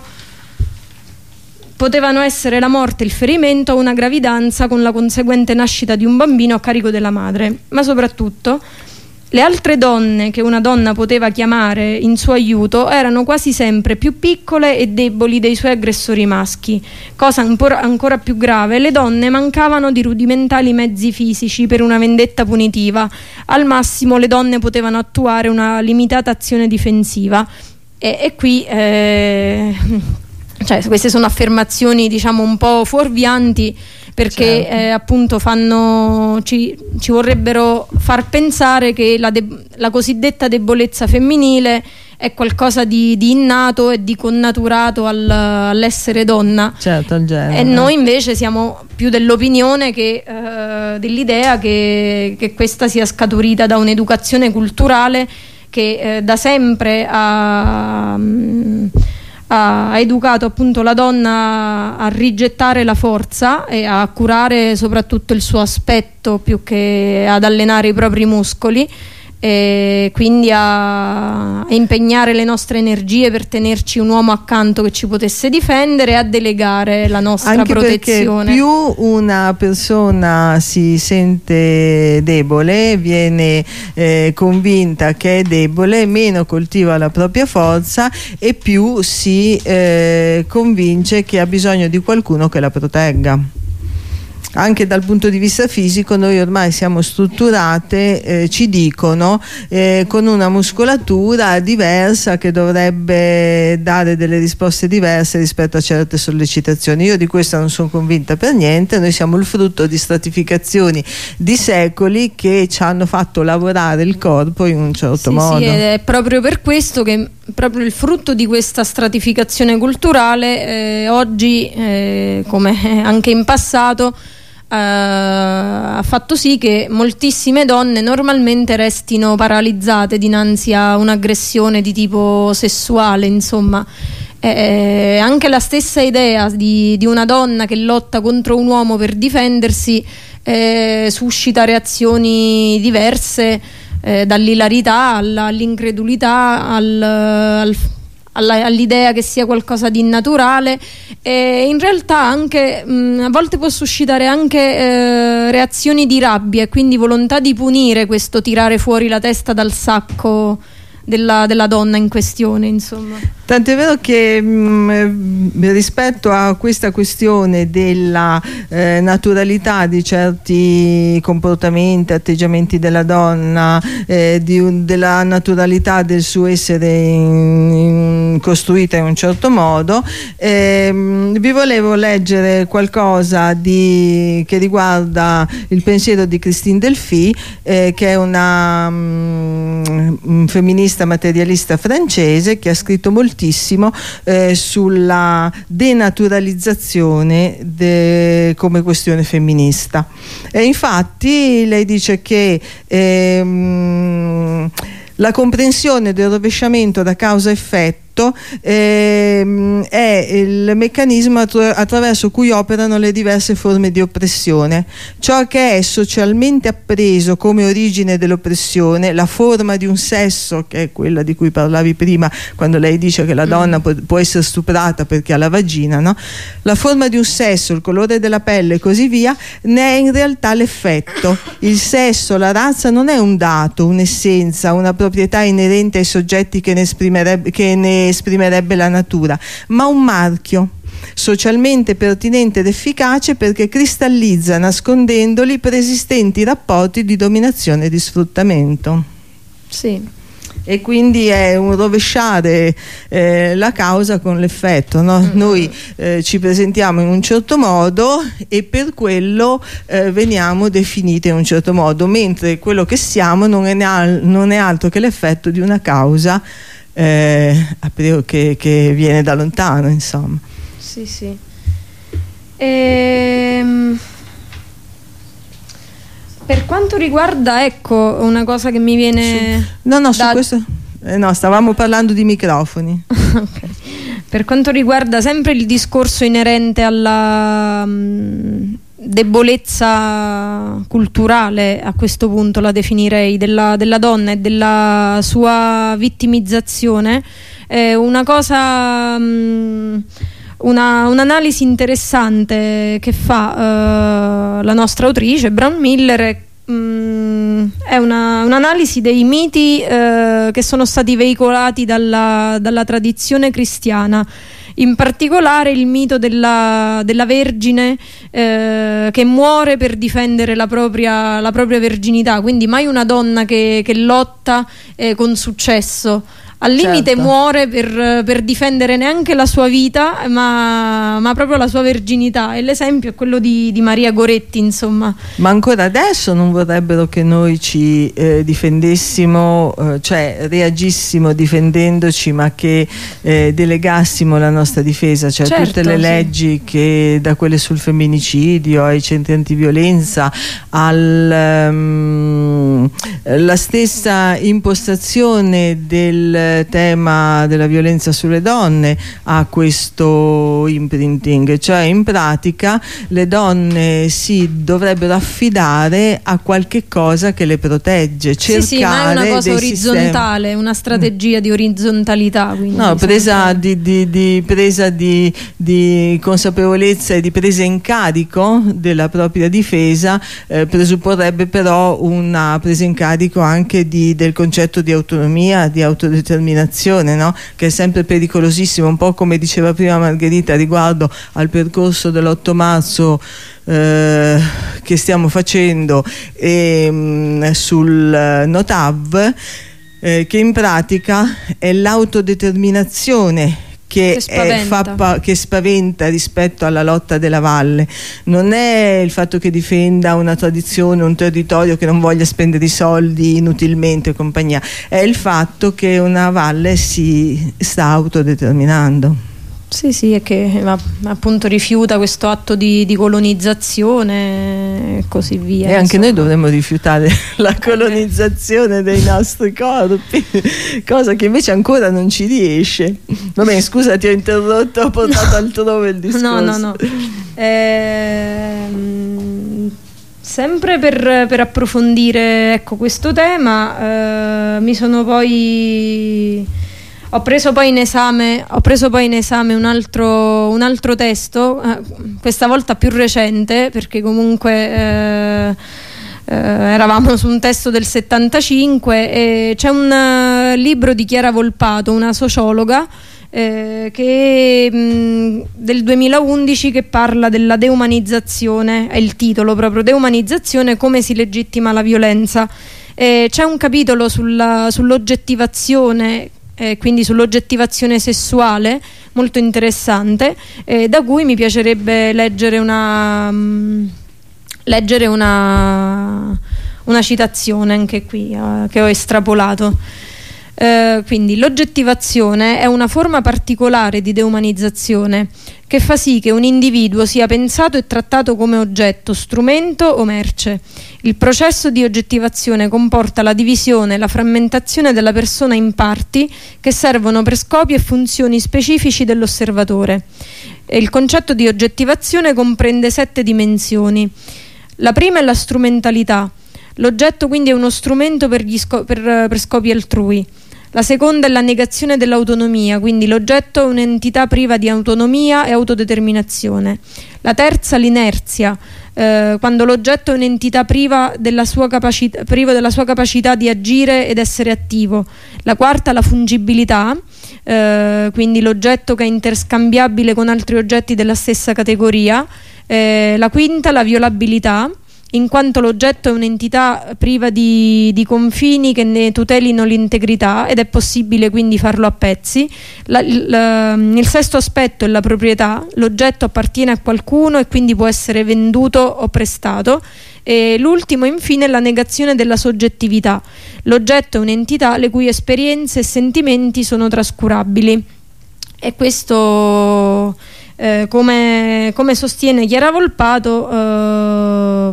potevano essere la morte e il ferimento a una gravidanza con la conseguente nascita di un bambino a carico della madre, ma soprattutto le altre donne che una donna poteva chiamare in suo aiuto erano quasi sempre più piccole e deboli dei suoi aggressori maschi. Cosa ancora, ancora più grave, le donne mancavano di rudimentali mezzi fisici per una vendetta punitiva. Al massimo le donne potevano attuare una limitata azione difensiva. E, e qui eh, cioè, queste sono affermazioni diciamo un po' fuorvianti, perché certo. eh, appunto fanno ci, ci vorrebbero far pensare che la, de- la cosiddetta debolezza femminile è qualcosa di, di innato e di connaturato al, all'essere donna, certo, al genere. E noi invece siamo più dell'opinione che eh, dell'idea che, che questa sia scaturita da un'educazione culturale che eh, da sempre ha mh, ha educato appunto la donna a rigettare la forza e a curare soprattutto il suo aspetto più che ad allenare i propri muscoli, e quindi a, a impegnare le nostre energie per tenerci un uomo accanto che ci potesse difendere e a delegare la nostra anche protezione. Perché più una persona si sente debole, viene eh, convinta che è debole, meno coltiva la propria forza e più si eh, convince che ha bisogno di qualcuno che la protegga. Anche dal punto di vista fisico noi ormai siamo strutturate, eh, ci dicono, eh, con una muscolatura diversa che dovrebbe dare delle risposte diverse rispetto a certe sollecitazioni. Io di questo non sono convinta per niente. Noi siamo il frutto di stratificazioni di secoli che ci hanno fatto lavorare il corpo in un certo sì, modo. Sì, ed è proprio per questo che proprio il frutto di questa stratificazione culturale eh, oggi, eh, come anche in passato, Uh, ha fatto sì che moltissime donne normalmente restino paralizzate dinanzi a un'aggressione di tipo sessuale, insomma, Eh, anche la stessa idea di, di una donna che lotta contro un uomo per difendersi eh, suscita reazioni diverse, eh, dall'ilarità alla, all'incredulità al, al, alla, all'idea che sia qualcosa di innaturale, e in realtà anche mh, a volte può suscitare anche eh, reazioni di rabbia e quindi volontà di punire questo tirare fuori la testa dal sacco della, della donna in questione, insomma. Tant'è vero che mh, rispetto a questa questione della eh, naturalità di certi comportamenti, atteggiamenti della donna, eh, di un, della naturalità del suo essere in, in, costruita in un certo modo, eh, vi volevo leggere qualcosa di, che riguarda il pensiero di Christine Delphi, eh, che è una mh, femminista materialista francese che ha scritto molto Eh, sulla denaturalizzazione de, come questione femminista, e infatti lei dice che ehm, la comprensione del rovesciamento da causa-effetto ehm, è il meccanismo attra- attraverso cui operano le diverse forme di oppressione. Ciò che è socialmente appreso come origine dell'oppressione, la forma di un sesso, che è quella di cui parlavi prima quando lei dice che la donna mm. può, può essere stuprata perché ha la vagina, no? La forma di un sesso, il colore della pelle e così via, ne è in realtà l'effetto. Il sesso, la razza non è un dato, un'essenza, una proprietà inerente ai soggetti che ne esprimerebbe, che ne esprimerebbe la natura, ma un marchio socialmente pertinente ed efficace perché cristallizza nascondendoli preesistenti rapporti di dominazione e di sfruttamento. Sì. E quindi è un rovesciare eh, la causa con l'effetto, no? Mm-hmm. Noi eh, ci presentiamo in un certo modo e per quello eh, veniamo definite in un certo modo, mentre quello che siamo non è, ne- non è altro che l'effetto di una causa Eh, che, che viene da lontano, insomma. Sì, sì. Ehm, per quanto riguarda, ecco, una cosa che mi viene su, no no da... su questo eh, no, stavamo parlando di microfoni. Okay. Per quanto riguarda sempre il discorso inerente alla mh, debolezza culturale, a questo punto la definirei, della, della donna e della sua vittimizzazione, eh, una cosa mh, una, un'analisi interessante che fa uh, la nostra autrice Brown Miller è, mh, è una, un'analisi dei miti uh, che sono stati veicolati dalla, dalla tradizione cristiana, in particolare il mito della, della Vergine eh, che muore per difendere la propria, la propria verginità, quindi mai una donna che, che lotta eh, con successo. Al limite certo. muore per, per difendere neanche la sua vita, ma, ma proprio la sua verginità. E l'esempio è quello di, di Maria Goretti, insomma. Ma ancora adesso non vorrebbero che noi ci eh, difendessimo, eh, cioè reagissimo difendendoci, ma che eh, delegassimo la nostra difesa, cioè certo, tutte le leggi sì. che da quelle sul femminicidio ai centri antiviolenza al um, la stessa impostazione del tema della violenza sulle donne ha questo imprinting, cioè in pratica le donne si dovrebbero affidare a qualche cosa che le protegge, cercare sì, sì, ma è una cosa orizzontale, sistemi. Una strategia mm. di orizzontalità, no, presa, di, di, di, presa di, di consapevolezza e di presa in carico della propria difesa eh, presupporrebbe però una presa in carico anche di, del concetto di autonomia, di autodeterminazione, no? Che è sempre pericolosissimo, un po' come diceva prima Margherita riguardo al percorso dell'otto marzo eh, che stiamo facendo e, mh, sul Notav, eh, che in pratica è l'autodeterminazione Che, che, è, fa, che spaventa rispetto alla lotta della valle. Non è il fatto che difenda una tradizione, un territorio, che non voglia spendere i soldi inutilmente e compagnia, è il fatto che una valle si sta autodeterminando. Sì, sì, è che appunto rifiuta questo atto di, di colonizzazione e così via. E anche insomma. noi dovremmo rifiutare la colonizzazione dei nostri corpi, cosa che invece ancora non ci riesce. Va bene, scusa, ti ho interrotto, ho portato no. altrove il discorso. No, no, no. Ehm, sempre per, per approfondire, ecco, questo tema, eh, mi sono poi... Ho preso poi in esame, ho preso poi in esame un altro, un altro testo, eh, questa volta più recente, perché comunque eh, eh, eravamo su un testo del settantacinque, e c'è un uh, libro di Chiara Volpato, una sociologa, eh, che, mh, del duemilaundici, che parla della deumanizzazione, è il titolo proprio, deumanizzazione, come si legittima la violenza. Eh, c'è un capitolo sulla, sull'oggettivazione, Eh, quindi sull'oggettivazione sessuale, molto interessante, eh, da cui mi piacerebbe leggere una um, leggere una, una citazione anche qui, eh, che ho estrapolato. Eh, quindi l'oggettivazione è una forma particolare di deumanizzazione che fa sì che un individuo sia pensato e trattato come oggetto, strumento o merce. Il processo di oggettivazione comporta la divisione e la frammentazione della persona in parti che servono per scopi e funzioni specifici dell'osservatore. E il concetto di oggettivazione comprende sette dimensioni. La prima è la strumentalità. L'oggetto quindi è uno strumento per, gli sco- per, per scopi altrui. La seconda è la negazione dell'autonomia, quindi l'oggetto è un'entità priva di autonomia e autodeterminazione. La terza, l'inerzia, eh, quando l'oggetto è un'entità priva della sua capacità, privo della sua capacità di agire ed essere attivo. La quarta, la fungibilità, eh, quindi l'oggetto che è interscambiabile con altri oggetti della stessa categoria. Eh, la quinta, la violabilità, in quanto l'oggetto è un'entità priva di, di confini che ne tutelino l'integrità ed è possibile quindi farlo a pezzi. La, la, il sesto aspetto è la proprietà. L'oggetto appartiene a qualcuno e quindi può essere venduto o prestato. E l'ultimo, infine, è la negazione della soggettività. L'oggetto è un'entità le cui esperienze e sentimenti sono trascurabili. E questo... Eh, come, come sostiene Chiara Volpato, eh,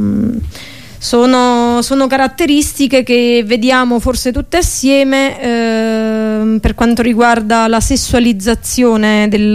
sono, sono caratteristiche che vediamo forse tutte assieme eh, per quanto riguarda la sessualizzazione del,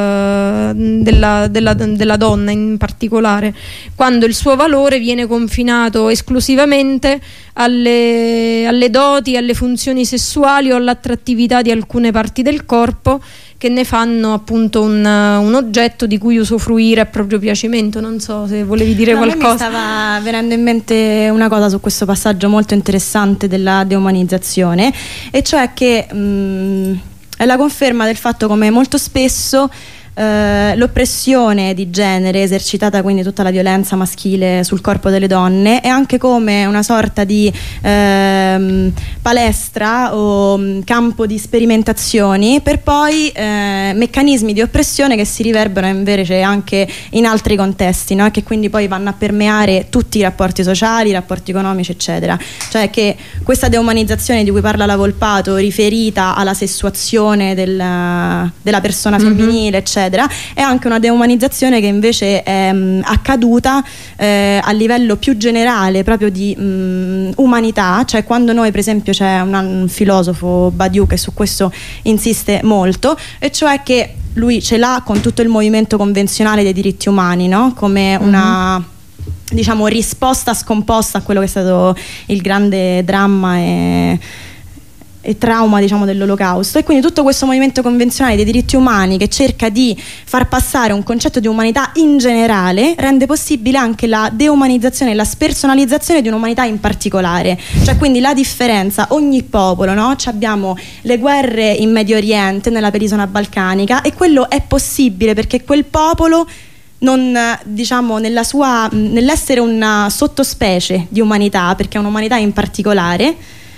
della, della, della donna in particolare, quando il suo valore viene confinato esclusivamente alle, alle doti, alle funzioni sessuali o all'attrattività di alcune parti del corpo, che ne fanno appunto un, un oggetto di cui usufruire a proprio piacimento. Non so se volevi dire no, qualcosa. Mi stava venendo in mente una cosa su questo passaggio molto interessante della deumanizzazione, e cioè che mh, è la conferma del fatto come molto spesso Uh, l'oppressione di genere, esercitata quindi tutta la violenza maschile sul corpo delle donne, è anche come una sorta di uh, palestra o um, campo di sperimentazioni per poi uh, meccanismi di oppressione che si riverberano invece anche in altri contesti, no? Che quindi poi vanno a permeare tutti i rapporti sociali, i rapporti economici, eccetera. Cioè che questa deumanizzazione di cui parla la Volpato, riferita alla sessuazione del, della persona femminile, mm-hmm. eccetera, è anche una deumanizzazione che invece è mh, accaduta eh, a livello più generale proprio di mh, umanità, cioè quando noi, per esempio, c'è un, un filosofo, Badiou, che su questo insiste molto, e cioè che lui ce l'ha con tutto il movimento convenzionale dei diritti umani, no? Come una mm-hmm. diciamo risposta scomposta a quello che è stato il grande dramma e e trauma, diciamo, dell'Olocausto. E quindi tutto questo movimento convenzionale dei diritti umani, che cerca di far passare un concetto di umanità in generale, rende possibile anche la deumanizzazione e la spersonalizzazione di un'umanità in particolare. Cioè quindi la differenza, ogni popolo, no? Ci abbiamo le guerre in Medio Oriente, nella penisola balcanica, e quello è possibile perché quel popolo non, diciamo, nella sua, nell'essere una sottospecie di umanità, perché è un'umanità in particolare,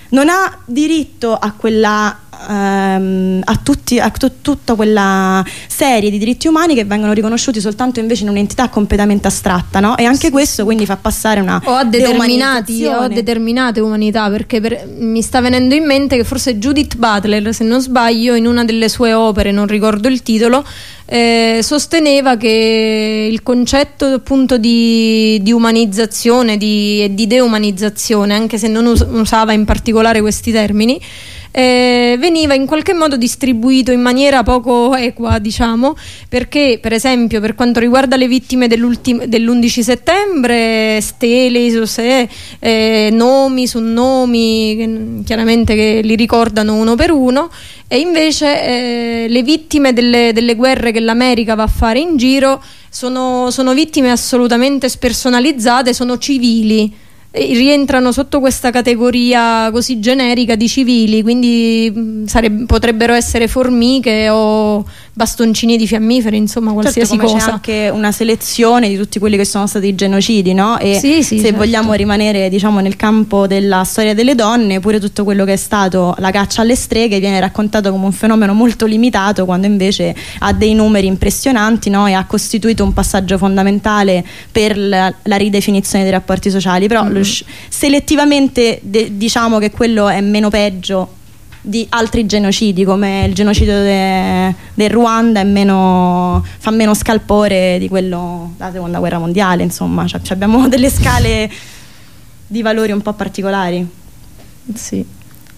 non ha diritto a quella ehm, a, tutti, a t- tutta quella serie di diritti umani che vengono riconosciuti soltanto invece in un'entità completamente astratta, no? E anche questo quindi fa passare una o a determinati o a deumanizzazione. determinate umanità, perché per, mi sta venendo in mente che forse Judith Butler, se non sbaglio, in una delle sue opere, non ricordo il titolo, eh, sosteneva che il concetto appunto di, di umanizzazione di, e di deumanizzazione, anche se non us- usava in particolare questi termini, Eh, veniva in qualche modo distribuito in maniera poco equa, diciamo, perché per esempio per quanto riguarda le vittime dell'undici settembre, stele, isosè, eh, nomi su nomi che, chiaramente che li ricordano uno per uno, e invece eh, le vittime delle, delle guerre che l'America va a fare in giro sono, sono vittime assolutamente spersonalizzate, sono civili, rientrano sotto questa categoria così generica di civili, quindi sareb- potrebbero essere formiche o bastoncini di fiammiferi, insomma qualsiasi certo, come cosa. c'è anche una selezione di tutti quelli che sono stati genocidi, no? E sì, sì, se certo. vogliamo rimanere, diciamo, nel campo della storia delle donne, pure tutto quello che è stato la caccia alle streghe viene raccontato come un fenomeno molto limitato, quando invece ha dei numeri impressionanti, no? E ha costituito un passaggio fondamentale per la, la ridefinizione dei rapporti sociali, però mm. lo selettivamente de- diciamo che quello è meno peggio di altri genocidi, come il genocidio de- del Ruanda è meno, fa meno scalpore di quello della seconda guerra mondiale, insomma, cioè, abbiamo delle scale di valori un po' particolari. Sì.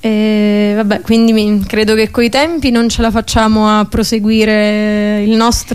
E vabbè, quindi mi, credo che coi tempi non ce la facciamo a proseguire il nostro